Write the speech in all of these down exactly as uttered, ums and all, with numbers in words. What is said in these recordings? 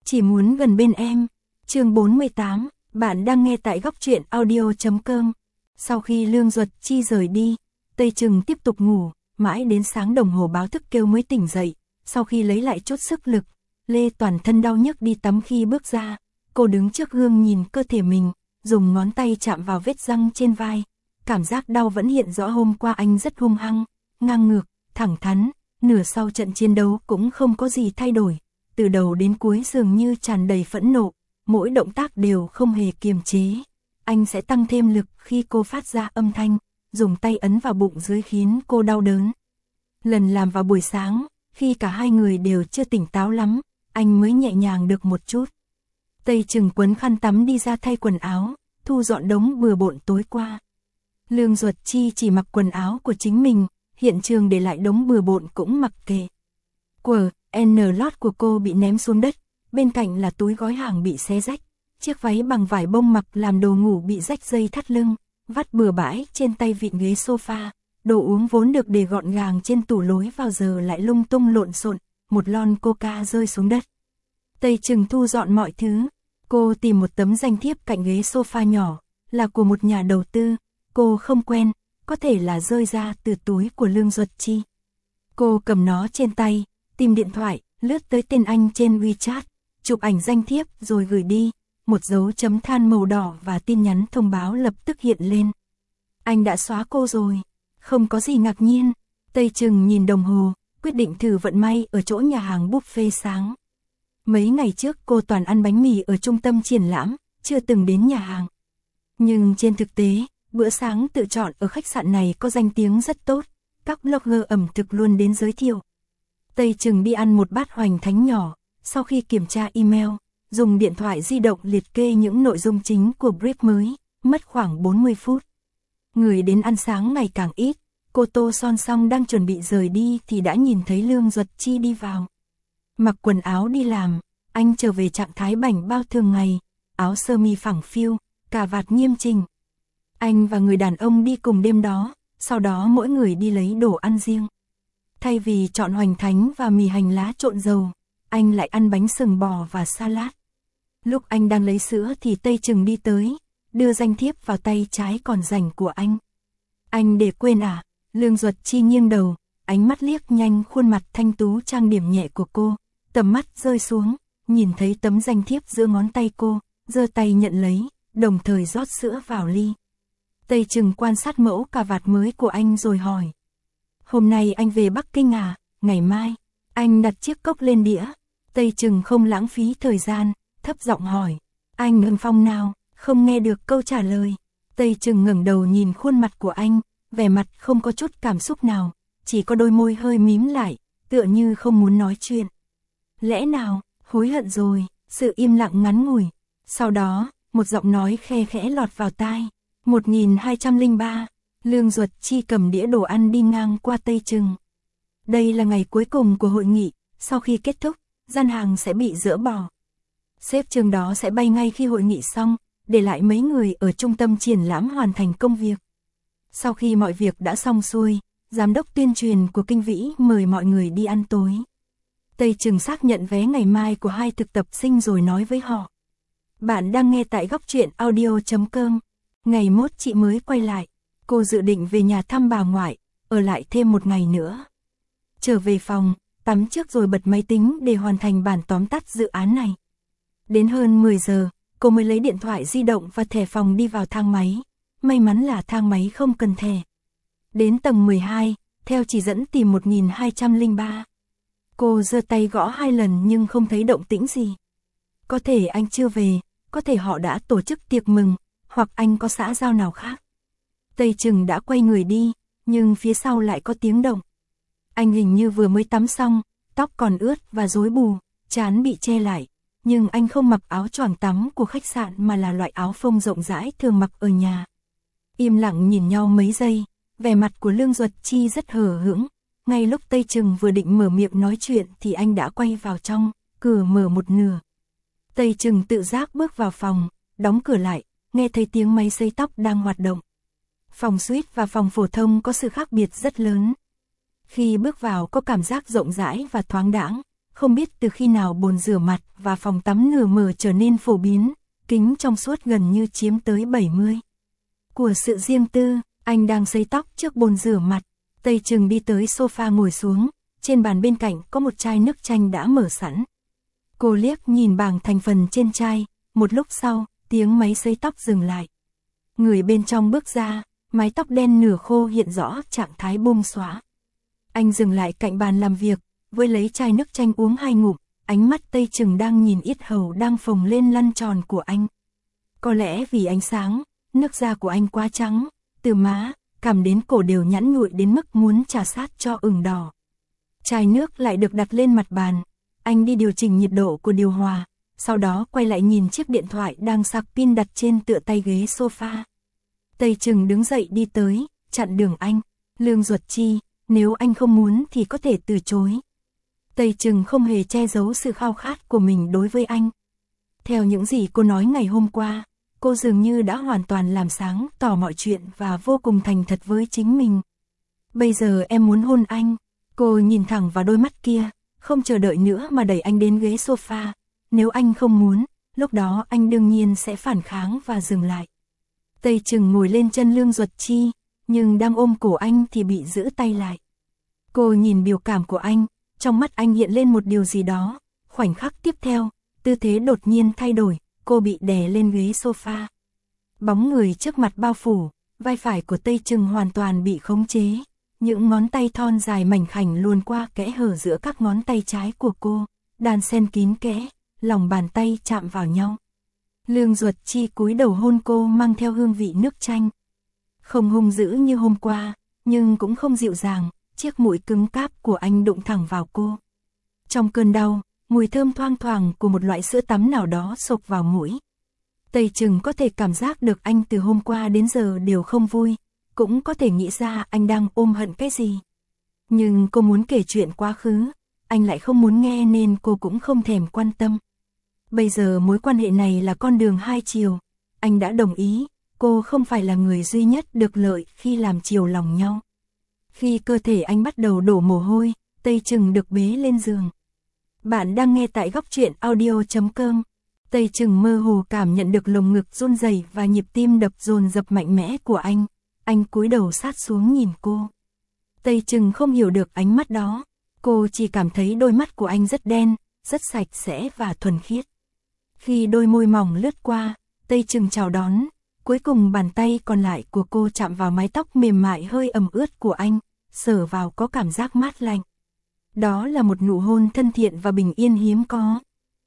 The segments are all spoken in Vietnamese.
Chỉ muốn gần bên em. Chương bốn mươi tám, bạn đang nghe tại góc truyện audio chấm com. Sau khi Lương Duật Chi rời đi, Tây Trừng tiếp tục ngủ, mãi đến sáng đồng hồ báo thức kêu mới tỉnh dậy. Sau khi lấy lại chút sức lực, Lê toàn thân đau nhức đi tắm. Khi bước ra, cô đứng trước gương nhìn cơ thể mình, dùng ngón tay chạm vào vết răng trên vai. Cảm giác đau vẫn hiện rõ. Hôm qua anh rất hung hăng, ngang ngược, thẳng thắn, nửa sau trận chiến đấu cũng không có gì thay đổi. Từ đầu đến cuối dường như tràn đầy phẫn nộ, mỗi động tác đều không hề kiềm chế. Anh sẽ tăng thêm lực khi cô phát ra âm thanh, dùng tay ấn vào bụng dưới khiến cô đau đớn. Lần làm vào buổi sáng, khi cả hai người đều chưa tỉnh táo lắm, anh mới nhẹ nhàng được một chút. Tây Trừng quấn khăn tắm đi ra thay quần áo, thu dọn đống bừa bộn tối qua. Lương Duật Chi chỉ mặc quần áo của chính mình, hiện trường để lại đống bừa bộn cũng mặc kệ. Quần N lót của cô bị ném xuống đất, bên cạnh là túi gói hàng bị xé rách, chiếc váy bằng vải bông mặc làm đồ ngủ bị rách dây thắt lưng, vắt bừa bãi trên tay vịn ghế sofa, đồ uống vốn được để gọn gàng trên tủ lối vào giờ lại lung tung lộn xộn, một lon coca rơi xuống đất. Tây Trừng thu dọn mọi thứ, cô tìm một tấm danh thiếp cạnh ghế sofa nhỏ, là của một nhà đầu tư, cô không quen, có thể là rơi ra từ túi của Lương Duật Chi. Cô cầm nó trên tay, tìm điện thoại, lướt tới tên anh trên WeChat, chụp ảnh danh thiếp rồi gửi đi, một dấu chấm than màu đỏ và tin nhắn thông báo lập tức hiện lên. Anh đã xóa cô rồi, không có gì ngạc nhiên. Tây Trừng nhìn đồng hồ, quyết định thử vận may ở chỗ nhà hàng buffet sáng. Mấy ngày trước cô toàn ăn bánh mì ở trung tâm triển lãm, chưa từng đến nhà hàng. Nhưng trên thực tế, bữa sáng tự chọn ở khách sạn này có danh tiếng rất tốt, các blogger ẩm thực luôn đến giới thiệu. Tây Trừng đi ăn một bát hoành thánh nhỏ, sau khi kiểm tra email, dùng điện thoại di động liệt kê những nội dung chính của brief mới, mất khoảng bốn mươi phút. Người đến ăn sáng ngày càng ít, cô tô son xong đang chuẩn bị rời đi thì đã nhìn thấy Lương Duật Chi đi vào. Mặc quần áo đi làm, anh trở về trạng thái bảnh bao thường ngày, áo sơ mi phẳng phiu, cà vạt nghiêm chỉnh. Anh và người đàn ông đi cùng đêm đó, sau đó mỗi người đi lấy đồ ăn riêng. Thay vì chọn hoành thánh và mì hành lá trộn dầu, anh lại ăn bánh sừng bò và salad. Lúc anh đang lấy sữa thì Tây Trừng đi tới, đưa danh thiếp vào tay trái còn rảnh của anh. Anh để quên à? Lương Duật Chi nghiêng đầu, ánh mắt liếc nhanh khuôn mặt thanh tú trang điểm nhẹ của cô, tầm mắt rơi xuống, nhìn thấy tấm danh thiếp giữa ngón tay cô, giơ tay nhận lấy, đồng thời rót sữa vào ly. Tây Trừng quan sát mẫu cà vạt mới của anh rồi hỏi. Hôm nay anh về Bắc Kinh à? Ngày mai. Anh đặt chiếc cốc lên đĩa. Tây Trừng không lãng phí thời gian, thấp giọng hỏi. Anh Ngân Phong nào? Không nghe được câu trả lời. Tây Trừng ngẩng đầu nhìn khuôn mặt của anh, vẻ mặt không có chút cảm xúc nào, chỉ có đôi môi hơi mím lại, tựa như không muốn nói chuyện. Lẽ nào, hối hận rồi? Sự im lặng ngắn ngủi. Sau đó, một giọng nói khe khẽ lọt vào tai. một nghìn hai trăm lẻ ba, Lương Duật Chi cầm đĩa đồ ăn đi ngang qua Tây Trừng. Đây là ngày cuối cùng của hội nghị, sau khi kết thúc, gian hàng sẽ bị dỡ bỏ. Sếp Trương đó sẽ bay ngay khi hội nghị xong, để lại mấy người ở trung tâm triển lãm hoàn thành công việc. Sau khi mọi việc đã xong xuôi, giám đốc tuyên truyền của Kinh Vĩ mời mọi người đi ăn tối. Tây Trừng xác nhận vé ngày mai của hai thực tập sinh rồi nói với họ. Bạn đang nghe tại góc truyện audio chấm com. Ngày mốt chị mới quay lại, cô dự định về nhà thăm bà ngoại, ở lại thêm một ngày nữa. Trở về phòng, tắm trước rồi bật máy tính để hoàn thành bản tóm tắt dự án này. Đến hơn mười giờ, cô mới lấy điện thoại di động và thẻ phòng đi vào thang máy. May mắn là thang máy không cần thẻ. Đến tầng mười hai, theo chỉ dẫn tìm một nghìn hai trăm lẻ ba. Cô giơ tay gõ hai lần nhưng không thấy động tĩnh gì. Có thể anh chưa về, có thể họ đã tổ chức tiệc mừng, hoặc anh có xã giao nào khác. Tây Trừng đã quay người đi, nhưng phía sau lại có tiếng động. Anh hình như vừa mới tắm xong, tóc còn ướt và rối bù, trán bị che lại, nhưng anh không mặc áo choàng tắm của khách sạn mà là loại áo phông rộng rãi thường mặc ở nhà. Im lặng nhìn nhau mấy giây, vẻ mặt của Lương Duật Chi rất hờ hững. Ngay lúc Tây Trừng vừa định mở miệng nói chuyện thì anh đã quay vào trong, cửa mở một nửa. Tây Trừng tự giác bước vào phòng, đóng cửa lại, nghe thấy tiếng máy sấy tóc đang hoạt động. Phòng suite và phòng phổ thông có sự khác biệt rất lớn. Khi bước vào có cảm giác rộng rãi và thoáng đãng, không biết từ khi nào bồn rửa mặt và phòng tắm nửa mở trở nên phổ biến, kính trong suốt gần như chiếm tới bảy mươi của sự riêng tư. Anh đang sấy tóc trước bồn rửa mặt, Tây Trừng đi tới sofa ngồi xuống, trên bàn bên cạnh có một chai nước chanh đã mở sẵn. Cô liếc nhìn bảng thành phần trên chai, một lúc sau, tiếng máy sấy tóc dừng lại. Người bên trong bước ra, mái tóc đen nửa khô hiện rõ trạng thái bung xóa. Anh dừng lại cạnh bàn làm việc, với lấy chai nước chanh uống hai ngụm, ánh mắt Tây Trừng đang nhìn yết hầu đang phồng lên lăn tròn của anh. Có lẽ vì ánh sáng, nước da của anh quá trắng, từ má, cằm đến cổ đều nhẵn nhụi đến mức muốn trà sát cho ửng đỏ. Chai nước lại được đặt lên mặt bàn, anh đi điều chỉnh nhiệt độ của điều hòa, sau đó quay lại nhìn chiếc điện thoại đang sạc pin đặt trên tựa tay ghế sofa. Tây Trừng đứng dậy đi tới, chặn đường anh. Lương Duật Chi, nếu anh không muốn thì có thể từ chối. Tây Trừng không hề che giấu sự khao khát của mình đối với anh. Theo những gì cô nói ngày hôm qua, cô dường như đã hoàn toàn làm sáng tỏ mọi chuyện và vô cùng thành thật với chính mình. Bây giờ em muốn hôn anh. Cô nhìn thẳng vào đôi mắt kia, không chờ đợi nữa mà đẩy anh đến ghế sofa. Nếu anh không muốn, lúc đó anh đương nhiên sẽ phản kháng và dừng lại. Tây Trừng ngồi lên chân Lương Duật Chi, nhưng đang ôm cổ anh thì bị giữ tay lại. Cô nhìn biểu cảm của anh, trong mắt anh hiện lên một điều gì đó. Khoảnh khắc tiếp theo, tư thế đột nhiên thay đổi, cô bị đè lên ghế sofa. Bóng người trước mặt bao phủ, vai phải của Tây Trừng hoàn toàn bị khống chế. Những ngón tay thon dài mảnh khảnh luồn qua kẽ hở giữa các ngón tay trái của cô, đan xen kín kẽ, lòng bàn tay chạm vào nhau. Lương Duật Chi cúi đầu hôn cô mang theo hương vị nước chanh. Không hung dữ như hôm qua, nhưng cũng không dịu dàng, chiếc mũi cứng cáp của anh đụng thẳng vào cô. Trong cơn đau, mùi thơm thoang thoảng của một loại sữa tắm nào đó xộc vào mũi. Tây Trừng có thể cảm giác được anh từ hôm qua đến giờ đều không vui, cũng có thể nghĩ ra anh đang ôm hận cái gì. Nhưng cô muốn kể chuyện quá khứ, anh lại không muốn nghe nên cô cũng không thèm quan tâm. Bây giờ mối quan hệ này là con đường hai chiều, anh đã đồng ý, cô không phải là người duy nhất được lợi khi làm chiều lòng nhau. Khi cơ thể anh bắt đầu đổ mồ hôi, Tây Trừng được bế lên giường. Bạn đang nghe tại góc truyện audio chấm com. Tây Trừng mơ hồ cảm nhận được lồng ngực run rẩy và nhịp tim đập dồn dập mạnh mẽ của anh. Anh cúi đầu sát xuống nhìn cô. Tây Trừng không hiểu được ánh mắt đó. Cô chỉ cảm thấy đôi mắt của anh rất đen, rất sạch sẽ và thuần khiết. Khi đôi môi mỏng lướt qua, Tây Trừng chào đón. Cuối cùng bàn tay còn lại của cô chạm vào mái tóc mềm mại hơi ẩm ướt của anh, sờ vào có cảm giác mát lạnh. Đó là một nụ hôn thân thiện và bình yên hiếm có.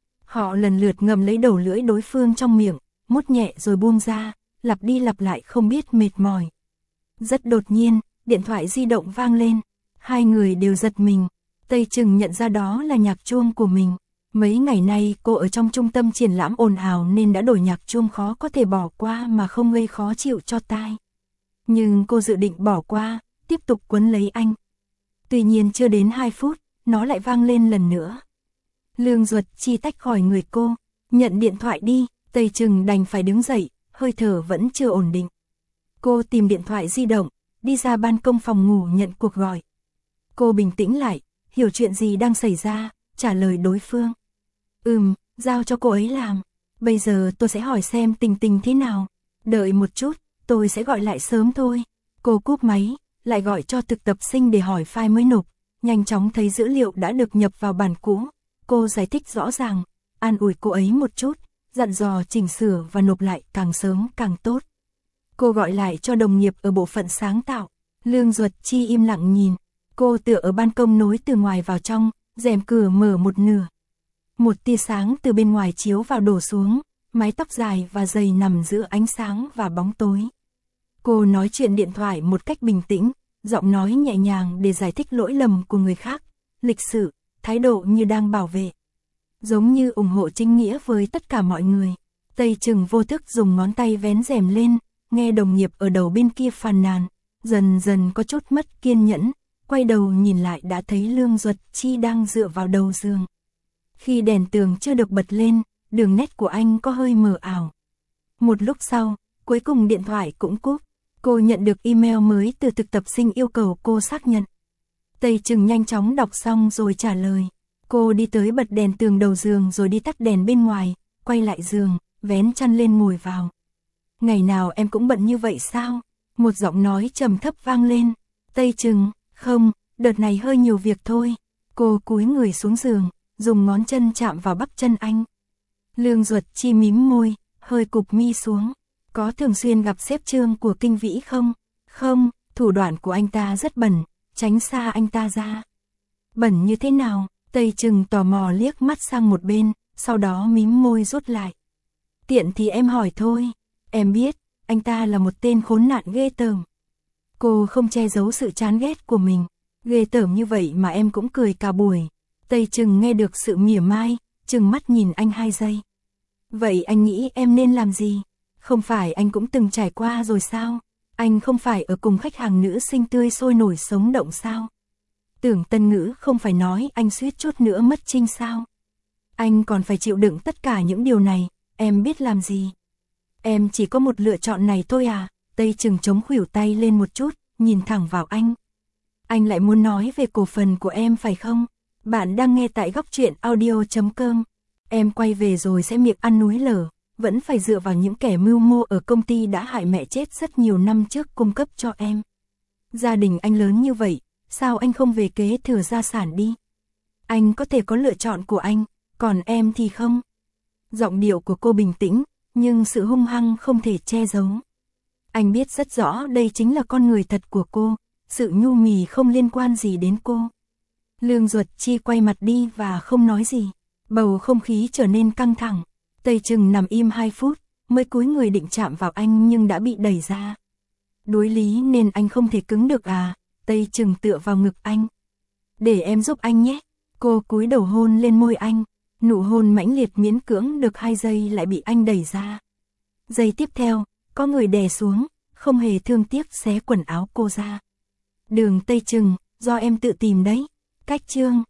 Họ lần lượt ngậm lấy đầu lưỡi đối phương trong miệng, mút nhẹ rồi buông ra, lặp đi lặp lại không biết mệt mỏi. Rất đột nhiên, điện thoại di động vang lên. Hai người đều giật mình. Tây Trừng nhận ra đó là nhạc chuông của mình. Mấy ngày nay cô ở trong trung tâm triển lãm ồn ào nên đã đổi nhạc chuông khó có thể bỏ qua mà không gây khó chịu cho tai. Nhưng cô dự định bỏ qua, tiếp tục quấn lấy anh. Tuy nhiên chưa đến hai phút, nó lại vang lên lần nữa. Lương Duật Chi tách khỏi người cô, nhận điện thoại đi. Tây Trừng đành phải đứng dậy, hơi thở vẫn chưa ổn định. Cô tìm điện thoại di động, đi ra ban công phòng ngủ nhận cuộc gọi. Cô bình tĩnh lại, hiểu chuyện gì đang xảy ra, trả lời đối phương. Ừm, giao cho cô ấy làm. Bây giờ tôi sẽ hỏi xem tình tình thế nào. Đợi một chút, tôi sẽ gọi lại sớm thôi. Cô cúp máy, lại gọi cho thực tập sinh để hỏi file mới nộp. Nhanh chóng thấy dữ liệu đã được nhập vào bản cũ. Cô giải thích rõ ràng, an ủi cô ấy một chút, dặn dò chỉnh sửa và nộp lại càng sớm càng tốt. Cô gọi lại cho đồng nghiệp ở bộ phận sáng tạo. Lương Duật Chi im lặng nhìn. Cô tựa ở ban công nối từ ngoài vào trong, rèm cửa mở một nửa. Một tia sáng từ bên ngoài chiếu vào đổ xuống, mái tóc dài và dày nằm giữa ánh sáng và bóng tối. Cô nói chuyện điện thoại một cách bình tĩnh, giọng nói nhẹ nhàng để giải thích lỗi lầm của người khác, lịch sự, thái độ như đang bảo vệ. Giống như ủng hộ chính nghĩa với tất cả mọi người. Tây Trừng vô thức dùng ngón tay vén rèm lên, nghe đồng nghiệp ở đầu bên kia phàn nàn, dần dần có chút mất kiên nhẫn, quay đầu nhìn lại đã thấy Lương Duật Chi đang dựa vào đầu giường. Khi đèn tường chưa được bật lên, đường nét của anh có hơi mờ ảo. Một lúc sau, cuối cùng điện thoại cũng cúp. Cô nhận được email mới từ thực tập sinh yêu cầu cô xác nhận. Tây Trừng nhanh chóng đọc xong rồi trả lời. Cô đi tới bật đèn tường đầu giường rồi đi tắt đèn bên ngoài, quay lại giường, vén chăn lên ngồi vào. Ngày nào em cũng bận như vậy sao? Một giọng nói trầm thấp vang lên. Tây Trừng, không, đợt này hơi nhiều việc thôi. Cô cúi người xuống giường, dùng ngón chân chạm vào bắp chân anh. Lương Duật Chi mím môi, hơi cụp mi xuống. Có thường xuyên gặp sếp Trương của Kinh Vĩ không? Không, thủ đoạn của anh ta rất bẩn, tránh xa anh ta ra. Bẩn như thế nào? Tây Trừng tò mò liếc mắt sang một bên, sau đó mím môi rút lại. Tiện thì em hỏi thôi, em biết, anh ta là một tên khốn nạn ghê tởm. Cô không che giấu sự chán ghét của mình, ghê tởm như vậy mà em cũng cười cả buổi. Tây Trừng nghe được sự mỉa mai, trừng mắt nhìn anh hai giây. Vậy anh nghĩ em nên làm gì? Không phải anh cũng từng trải qua rồi sao? Anh không phải ở cùng khách hàng nữ xinh tươi sôi nổi sống động sao? Tưởng Tân Ngữ không phải nói anh suýt chút nữa mất trinh sao? Anh còn phải chịu đựng tất cả những điều này, em biết làm gì? Em chỉ có một lựa chọn này thôi à? Tây Trừng chống khuỷu tay lên một chút, nhìn thẳng vào anh. Anh lại muốn nói về cổ phần của em phải không? Bạn đang nghe tại góc truyện audio chấm com. Em quay về rồi sẽ miệng ăn núi lở, vẫn phải dựa vào những kẻ mưu mô ở công ty đã hại mẹ chết rất nhiều năm trước cung cấp cho em. Gia đình anh lớn như vậy, sao anh không về kế thừa gia sản đi? Anh có thể có lựa chọn của anh, còn em thì không. Giọng điệu của cô bình tĩnh, nhưng sự hung hăng không thể che giấu. Anh biết rất rõ đây chính là con người thật của cô, sự nhu mì không liên quan gì đến cô. Lương Duật Chi quay mặt đi và không nói gì. Bầu không khí trở nên căng thẳng. Tây Trừng nằm im hai phút, mới cúi người định chạm vào anh nhưng đã bị đẩy ra. Đối lý nên anh không thể cứng được à? Tây Trừng tựa vào ngực anh. Để em giúp anh nhé. Cô cúi đầu hôn lên môi anh. Nụ hôn mãnh liệt miễn cưỡng được hai giây lại bị anh đẩy ra. Giây tiếp theo, có người đè xuống, không hề thương tiếc xé quần áo cô ra. Đường Tây Trừng, do em tự tìm đấy. Cách chương